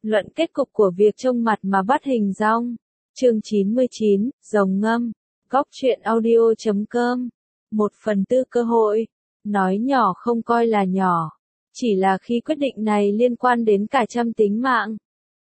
Luận kết cục của việc trông mặt mà bắt hình dong. Chương 99, rồng ngâm. Góc truyện audio.com. 1/4 cơ hội. Nói nhỏ không coi là nhỏ. Chỉ là khi quyết định này liên quan đến cả trăm tính mạng.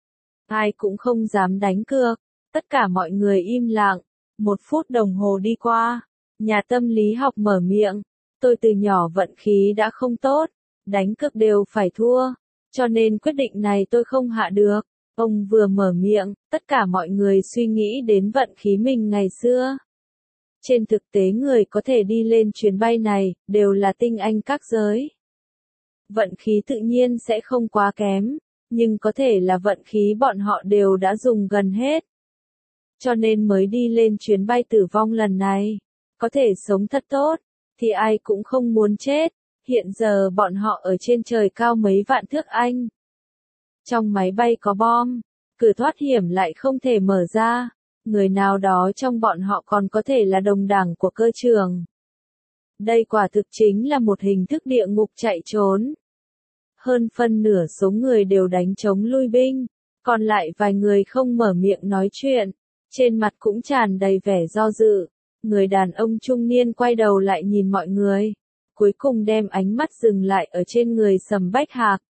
Ai cũng không dám đánh cược. Tất cả mọi người im lặng. 1 phút đồng hồ đi qua. Nhà tâm lý học mở miệng. Tôi từ nhỏ vận khí đã không tốt. Đánh cược đều phải thua. Cho nên quyết định này tôi không hạ được. Ông vừa mở miệng, tất cả mọi người suy nghĩ đến vận khí mình ngày xưa. Trên thực tế người có thể đi lên chuyến bay này, đều là tinh anh các giới. Vận khí tự nhiên sẽ không quá kém, nhưng có thể là vận khí bọn họ đều đã dùng gần hết. Cho nên mới đi lên chuyến bay tử vong lần này. Có thể sống thật tốt, thì ai cũng không muốn chết. Hiện giờ bọn họ ở trên trời cao mấy vạn thước Anh. Trong máy bay có bom, cửa thoát hiểm lại không thể mở ra. Người nào đó trong bọn họ còn có thể là đồng đảng của cơ trường. Đây quả thực chính là một hình thức địa ngục chạy trốn. Hơn phân nửa số người đều đánh chống lui binh, còn lại vài người không mở miệng nói chuyện, trên mặt cũng tràn đầy vẻ do dự. Người đàn ông trung niên quay đầu lại nhìn mọi người, cuối cùng đem ánh mắt dừng lại ở trên người Sầm Bách Hạc.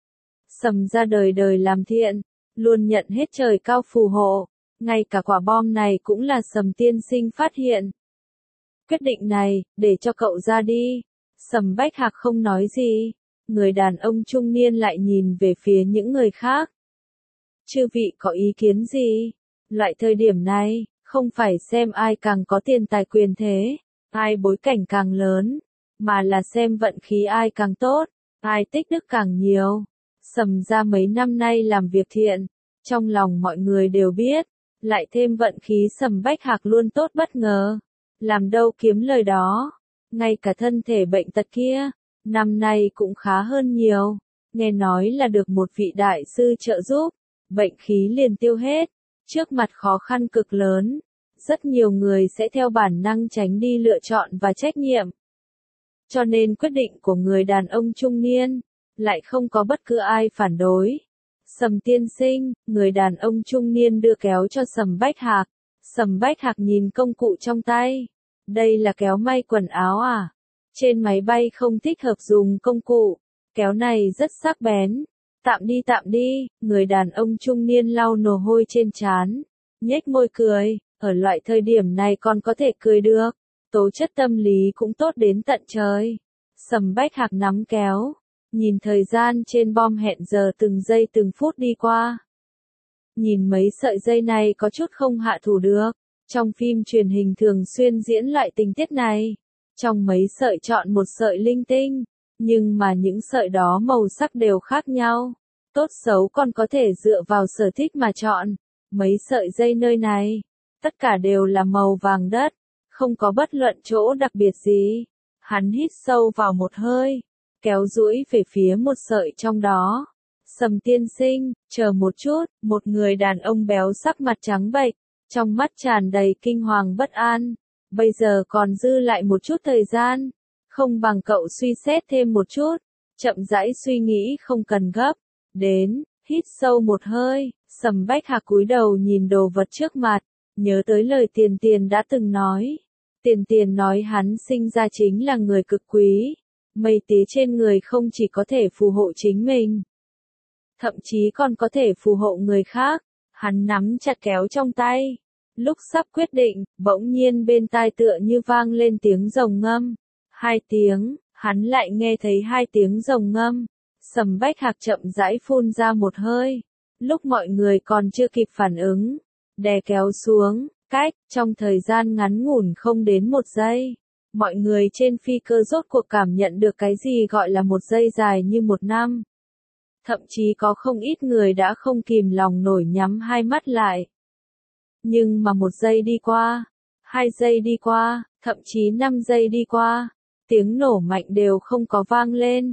Sầm ra đời đời làm thiện, luôn nhận hết trời cao phù hộ, ngay cả quả bom này cũng là Sầm tiên sinh phát hiện. Quyết định này, để cho cậu ra đi. Sầm Bách Hạc không nói gì, người đàn ông trung niên lại nhìn về phía những người khác. Chư vị có ý kiến gì? Loại thời điểm này, không phải xem ai càng có tiền tài quyền thế, ai bối cảnh càng lớn, mà là xem vận khí ai càng tốt, ai tích đức càng nhiều. Sầm ra mấy năm nay làm việc thiện, trong lòng mọi người đều biết, lại thêm vận khí Sầm Bách Hạc luôn tốt bất ngờ, làm đâu kiếm lời đó, ngay cả thân thể bệnh tật kia, năm nay cũng khá hơn nhiều, nghe nói là được một vị đại sư trợ giúp, bệnh khí liền tiêu hết, trước mặt khó khăn cực lớn, rất nhiều người sẽ theo bản năng tránh đi lựa chọn và trách nhiệm. Cho nên quyết định của người đàn ông trung niên, lại không có bất cứ ai phản đối. Sầm tiên sinh, người đàn ông trung niên đưa kéo cho Sầm Bách Hạc. Sầm Bách Hạc nhìn công cụ trong tay. Đây là kéo may quần áo à? Trên máy bay không thích hợp dùng công cụ. Kéo này rất sắc bén. Tạm đi, người đàn ông trung niên lau mồ hôi trên trán. Nhếch môi cười, ở loại thời điểm này còn có thể cười được. Tố chất tâm lý cũng tốt đến tận trời. Sầm Bách Hạc nắm kéo. Nhìn thời gian trên bom hẹn giờ từng giây từng phút đi qua. Nhìn mấy sợi dây này có chút không hạ thủ được. Trong phim truyền hình thường xuyên diễn loại tình tiết này. Trong mấy sợi chọn một sợi linh tinh. Nhưng mà những sợi đó màu sắc đều khác nhau. Tốt xấu còn có thể dựa vào sở thích mà chọn. Mấy sợi dây nơi này. Tất cả đều là màu vàng đất. Không có bất luận chỗ đặc biệt gì. Hắn hít sâu vào một hơi. Kéo duỗi về phía một sợi trong đó. Sầm tiên sinh, chờ một chút, một người đàn ông béo sắc mặt trắng bệch, trong mắt tràn đầy kinh hoàng bất an. Bây giờ còn dư lại một chút thời gian, không bằng cậu suy xét thêm một chút, chậm rãi suy nghĩ không cần gấp. Đến, hít sâu một hơi, Sầm Bách Hạc cúi đầu nhìn đồ vật trước mặt, nhớ tới lời Tiền Tiền đã từng nói. Tiền nói hắn sinh ra chính là người cực quý. Mây tía trên người không chỉ có thể phù hộ chính mình, thậm chí còn có thể phù hộ người khác. Hắn nắm chặt kéo trong tay. Lúc sắp quyết định, bỗng nhiên bên tai tựa như vang lên tiếng rồng ngâm. 2 tiếng, hắn lại nghe thấy 2 tiếng rồng ngâm. Sầm Bách Hạc chậm rãi phun ra một hơi. Lúc mọi người còn chưa kịp phản ứng, đè kéo xuống, trong thời gian ngắn ngủn không đến 1 giây. Mọi người trên phi cơ rốt cuộc cảm nhận được cái gì gọi là 1 giây dài như 1 năm. Thậm chí có không ít người đã không kìm lòng nổi nhắm hai mắt lại. Nhưng mà 1 giây đi qua, 2 giây đi qua, thậm chí 5 giây đi qua, tiếng nổ mạnh đều không có vang lên.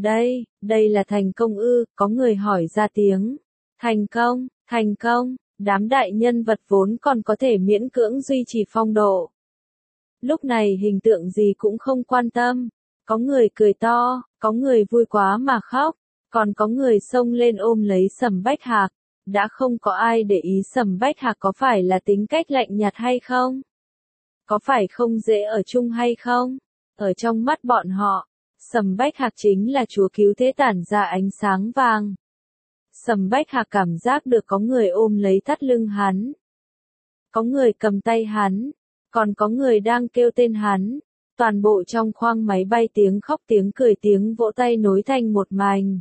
Đây là thành công ư? Có người hỏi ra tiếng. Thành công, đám đại nhân vật vốn còn có thể miễn cưỡng duy trì phong độ. Lúc này hình tượng gì cũng không quan tâm, có người cười to, có người vui quá mà khóc, Còn có người xông lên ôm lấy Sầm Bách Hạc, đã không có ai để ý Sầm Bách Hạc có phải là tính cách lạnh nhạt hay không? Có phải không dễ ở chung hay không? Ở trong mắt bọn họ, Sầm Bách Hạc chính là chúa cứu thế tản ra ánh sáng vàng. Sầm Bách Hạc cảm giác được có người ôm lấy thắt lưng hắn. Có người cầm tay hắn, còn có người đang kêu tên hắn. Toàn bộ trong khoang máy bay tiếng khóc tiếng cười tiếng vỗ tay nối thành một mảnh.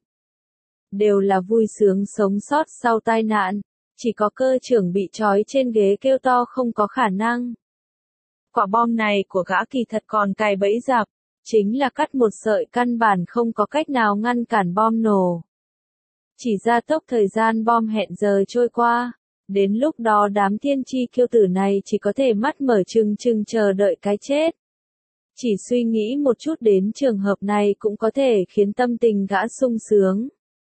Đều là vui sướng sống sót sau tai nạn, chỉ có cơ trưởng bị trói trên ghế kêu to không có khả năng. Quả bom này của gã kỳ thật còn cài bẫy giặc, chính là cắt một sợi căn bản không có cách nào ngăn cản bom nổ. Chỉ gia tốc thời gian bom hẹn giờ trôi qua, đến lúc đó đám thiên chi kiêu tử này chỉ có thể mắt mở trừng trừng chờ đợi cái chết. Chỉ suy nghĩ một chút đến trường hợp này cũng có thể khiến tâm tình gã sung sướng.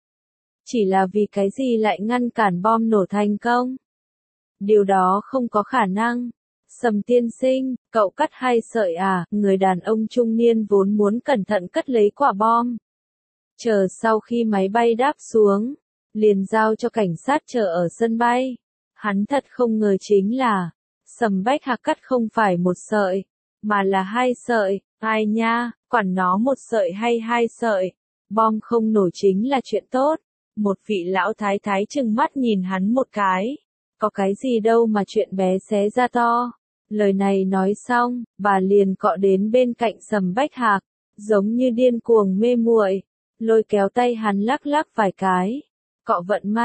Chỉ là vì cái gì lại ngăn cản bom nổ thành công? Điều đó không có khả năng. Sầm tiên sinh, cậu cắt 2 sợi à? Người đàn ông trung niên vốn muốn cẩn thận cất lấy quả bom. Chờ sau khi máy bay đáp xuống, liền giao cho cảnh sát chờ ở sân bay. Hắn thật không ngờ chính là, Sầm Bách Hạc cắt không phải 1 sợi, mà là 2 sợi. Ai nha, quản nó 1 sợi hay 2 sợi, bom không nổ chính là chuyện tốt. Một vị lão thái thái trừng mắt nhìn hắn một cái. Có cái gì đâu mà chuyện bé xé ra to. Lời này nói xong, bà liền cọ đến bên cạnh Sầm Bách Hạc, giống như điên cuồng mê muội, lôi kéo tay hắn lắc lắc vài cái. Cọ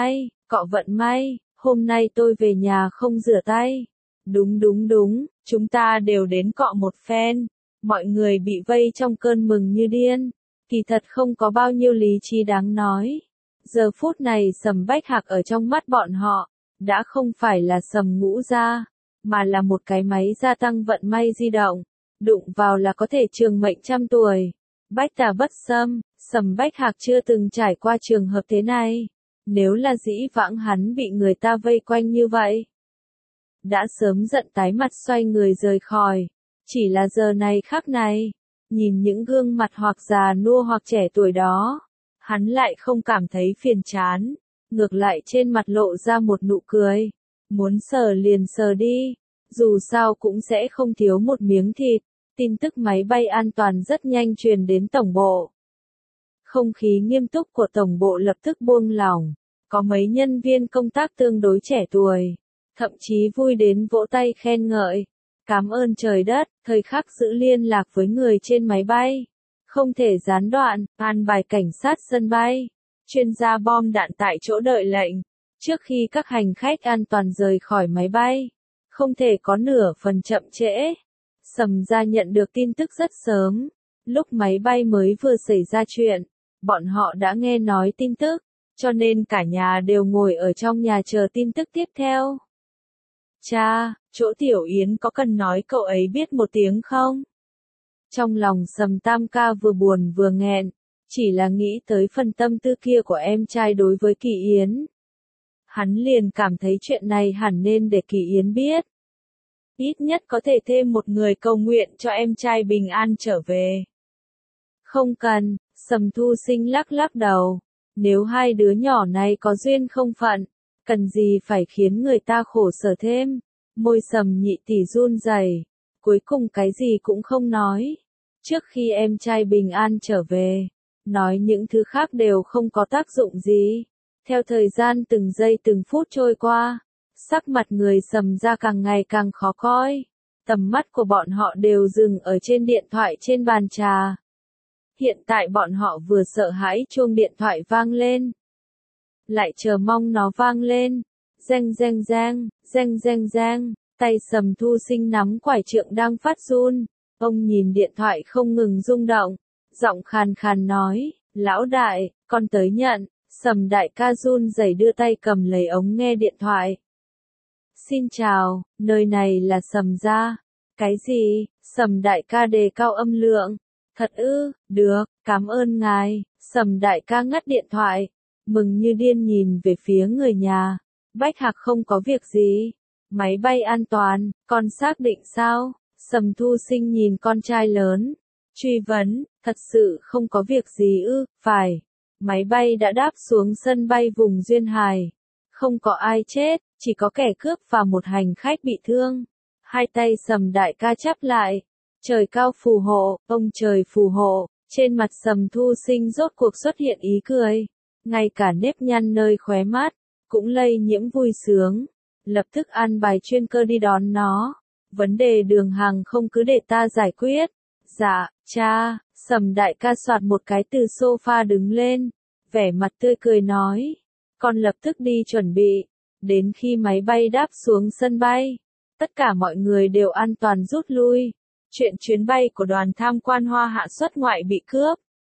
vận may, hôm nay tôi về nhà không rửa tay. Đúng, chúng ta đều đến cọ một phen. Mọi người bị vây trong cơn mừng như điên, kỳ thật không có bao nhiêu lý trí đáng nói. Giờ phút này Sầm Bách Hạc ở trong mắt bọn họ, đã không phải là Sầm Ngũ Gia, mà là một cái máy gia tăng vận may di động, đụng vào là có thể trường mệnh 100 tuổi. Bách tà bất xâm, Sầm Bách Hạc chưa từng trải qua trường hợp thế này. Nếu là dĩ vãng hắn bị người ta vây quanh như vậy, đã sớm giận tái mặt xoay người rời khỏi. Chỉ là giờ này khắc này, nhìn những gương mặt hoặc già nua hoặc trẻ tuổi đó, hắn lại không cảm thấy phiền chán, ngược lại trên mặt lộ ra một nụ cười. Muốn sờ liền sờ đi, dù sao cũng sẽ không thiếu một miếng thịt. Tin tức máy bay an toàn rất nhanh truyền đến tổng bộ. Không khí nghiêm túc của tổng bộ lập tức buông lỏng, có mấy nhân viên công tác tương đối trẻ tuổi, thậm chí vui đến vỗ tay khen ngợi. Cảm ơn trời đất, thời khắc giữ liên lạc với người trên máy bay. Không thể gián đoạn, an bài cảnh sát sân bay, chuyên gia bom đạn tại chỗ đợi lệnh. Trước khi các hành khách an toàn rời khỏi máy bay, không thể có nửa phần chậm trễ. Sầm gia nhận được tin tức rất sớm, lúc máy bay mới vừa xảy ra chuyện, bọn họ đã nghe nói tin tức, cho nên cả nhà đều ngồi ở trong nhà chờ tin tức tiếp theo. Cha, chỗ Tiểu Yến có cần nói cậu ấy biết một tiếng không? Trong lòng Sầm Tam ca vừa buồn vừa nghẹn, chỉ là nghĩ tới phần tâm tư kia của em trai đối với Kỳ Yến. Hắn liền cảm thấy chuyện này hẳn nên để Kỳ Yến biết. Ít nhất có thể thêm một người cầu nguyện cho em trai bình an trở về. Không cần, Sầm Thu Sinh lắc lắc đầu. Nếu hai đứa nhỏ này có duyên không phận, cần gì phải khiến người ta khổ sở thêm. Môi Sầm Nhị tỷ run rẩy, cuối cùng cái gì cũng không nói. Trước khi em trai bình an trở về, nói những thứ khác đều không có tác dụng gì. Theo thời gian từng giây từng phút trôi qua, sắc mặt người Sầm ra càng ngày càng khó coi. Tầm mắt của bọn họ đều dừng ở trên điện thoại trên bàn trà. Hiện tại bọn họ vừa sợ hãi chuông điện thoại vang lên, lại chờ mong nó vang lên. Reng reng reng, reng reng reng, tay Sầm Thu Sinh nắm quải trượng đang phát run. Ông nhìn điện thoại không ngừng rung động, giọng khàn khàn nói, lão đại, con tới nhận. Sầm đại ca run rẩy đưa tay cầm lấy ống nghe điện thoại. Xin chào, nơi này là Sầm gia. Cái gì? Sầm đại ca đề cao âm lượng. Thật ư? Được, cảm ơn ngài. Sầm đại ca ngắt điện thoại, mừng như điên nhìn về phía người nhà. Bách Hạc không có việc gì. Máy bay an toàn, con xác định sao? Sầm Thu Sinh nhìn con trai lớn, truy vấn, thật sự không có việc gì ư? Phải. Máy bay đã đáp xuống sân bay vùng Duyên Hải. Không có ai chết, chỉ có kẻ cướp và một hành khách bị thương. Hai tay Sầm đại ca chắp lại. Trời cao phù hộ, ông trời phù hộ. Trên mặt Sầm Thu Sinh rốt cuộc xuất hiện ý cười. Ngay cả nếp nhăn nơi khóe mắt, cũng lây nhiễm vui sướng. Lập tức an bài chuyên cơ đi đón nó. Vấn đề đường hàng không cứ để ta giải quyết. Dạ, cha. Sầm đại ca soạt một cái từ sofa đứng lên. Vẻ mặt tươi cười nói. Con lập tức đi chuẩn bị. Đến khi máy bay đáp xuống sân bay, tất cả mọi người đều an toàn rút lui. Chuyện chuyến bay của đoàn tham quan Hoa Hạ xuất ngoại bị cướp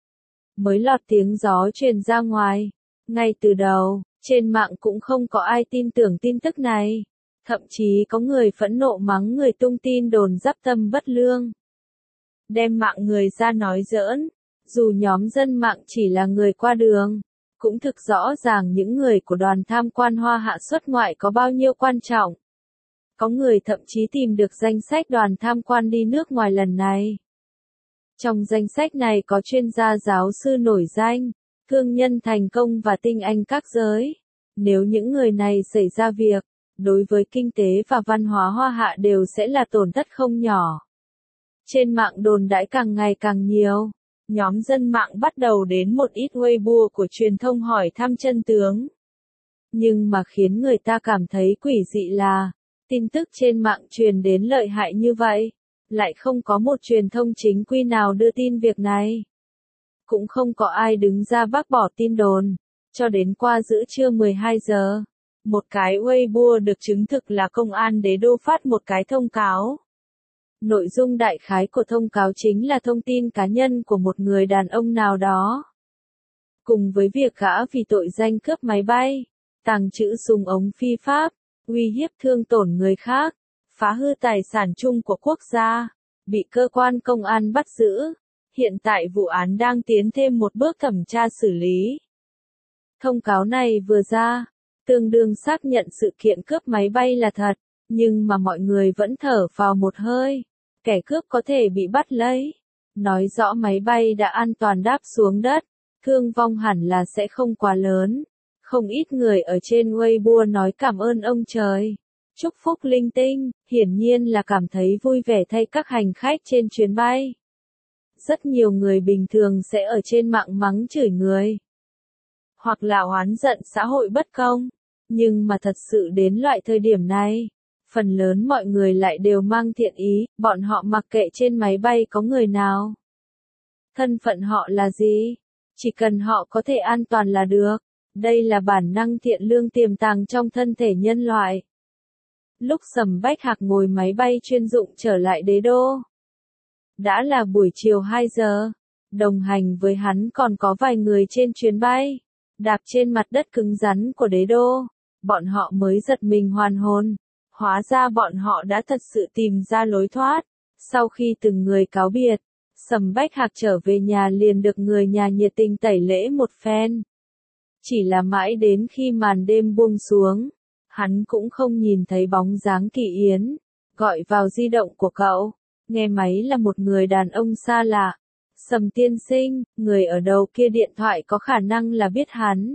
mới lọt tiếng gió truyền ra ngoài. Ngay từ đầu, trên mạng cũng không có ai tin tưởng tin tức này. Thậm chí có người phẫn nộ mắng người tung tin đồn giáp tâm bất lương. Đem mạng người ra nói giỡn. Dù nhóm dân mạng chỉ là người qua đường, cũng thực rõ ràng những người của đoàn tham quan Hoa Hạ xuất ngoại có bao nhiêu quan trọng. Có người thậm chí tìm được danh sách đoàn tham quan đi nước ngoài lần này. Trong danh sách này có chuyên gia giáo sư nổi danh, thương nhân thành công và tinh anh các giới. Nếu những người này xảy ra việc, đối với kinh tế và văn hóa Hoa Hạ đều sẽ là tổn thất không nhỏ. Trên mạng đồn đãi càng ngày càng nhiều. Nhóm dân mạng bắt đầu đến một ít Weibo của truyền thông hỏi thăm chân tướng. Nhưng mà khiến người ta cảm thấy quỷ dị là, tin tức trên mạng truyền đến lợi hại như vậy, lại không có một truyền thông chính quy nào đưa tin việc này. Cũng không có ai đứng ra bác bỏ tin đồn, cho đến qua giữa trưa 12 giờ. Một cái Weibo được chứng thực là công an Đế Đô phát một cái thông cáo. Nội dung đại khái của thông cáo chính là thông tin cá nhân của một người đàn ông nào đó. Cùng với việc gã vì tội danh cướp máy bay, tàng trữ súng ống phi pháp, uy hiếp thương tổn người khác, phá hư tài sản chung của quốc gia, bị cơ quan công an bắt giữ. Hiện tại vụ án đang tiến thêm một bước thẩm tra xử lý. Thông cáo này vừa ra, tương đương xác nhận sự kiện cướp máy bay là thật, nhưng mà mọi người vẫn thở vào một hơi. Kẻ cướp có thể bị bắt lấy. Nói rõ máy bay đã an toàn đáp xuống đất, thương vong hẳn là sẽ không quá lớn. Không ít người ở trên Weibo nói cảm ơn ông trời, chúc phúc linh tinh, hiển nhiên là cảm thấy vui vẻ thay các hành khách trên chuyến bay. Rất nhiều người bình thường sẽ ở trên mạng mắng chửi người, hoặc là oán giận xã hội bất công. Nhưng mà thật sự đến loại thời điểm này, phần lớn mọi người lại đều mang thiện ý, bọn họ mặc kệ trên máy bay có người nào. Thân phận họ là gì? Chỉ cần họ có thể an toàn là được. Đây là bản năng thiện lương tiềm tàng trong thân thể nhân loại. Lúc Sầm Bách Hạc ngồi máy bay chuyên dụng trở lại Đế Đô, đã là buổi chiều 2 giờ. Đồng hành với hắn còn có vài người trên chuyến bay. Đạp trên mặt đất cứng rắn của Đế Đô, bọn họ mới giật mình hoàn hồn. Hóa ra bọn họ đã thật sự tìm ra lối thoát. Sau khi từng người cáo biệt, Sầm Bách Hạc trở về nhà liền được người nhà nhiệt tình tẩy lễ một phen. Chỉ là mãi đến khi màn đêm buông xuống, hắn cũng không nhìn thấy bóng dáng Kỳ Yến. Gọi vào di động của cậu, nghe máy là một người đàn ông xa lạ. Sầm tiên sinh, người ở đầu kia điện thoại có khả năng là biết hắn.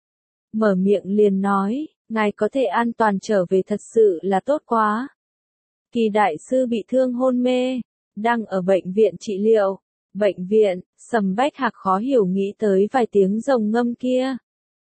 Mở miệng liền nói, ngài có thể an toàn trở về thật sự là tốt quá. Kỳ đại sư bị thương hôn mê, đang ở bệnh viện trị liệu. Bệnh viện, Sầm Bách Hạc khó hiểu nghĩ tới vài tiếng rồng ngâm kia.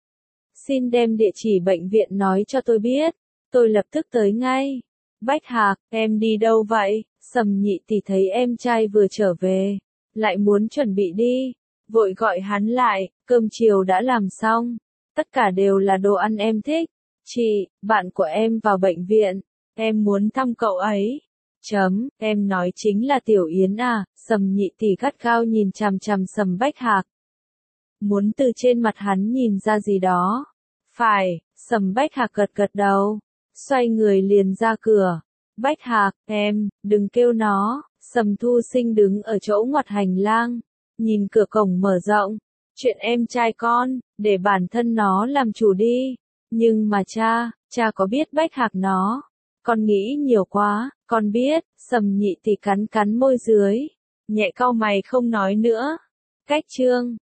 Xin đem địa chỉ bệnh viện nói cho tôi biết, tôi lập tức tới ngay. Bách Hạc, em đi đâu vậy? Sầm nhị tỷ thấy em trai vừa trở về, lại muốn chuẩn bị đi, vội gọi hắn lại, cơm chiều đã làm xong, tất cả đều là đồ ăn em thích. Chị, bạn của em vào bệnh viện, em muốn thăm cậu ấy. Em nói chính là Tiểu Yến à? Sầm nhị tỷ gắt gao nhìn chằm chằm Sầm Bách Hạc. Muốn từ trên mặt hắn nhìn ra gì đó. Phải, Sầm Bách Hạc gật gật đầu, xoay người liền ra cửa. Bách Hạc, em, đừng kêu nó. Sầm Thu Sinh đứng ở chỗ ngoặt hành lang, nhìn cửa cổng mở rộng. Chuyện em trai con, để bản thân nó làm chủ đi. Nhưng mà cha có biết Bách Hạc nó? Con nghĩ nhiều quá, con biết. Sầm nhị tỷ cắn cắn môi dưới, nhẹ cau mày không nói nữa. Cách chương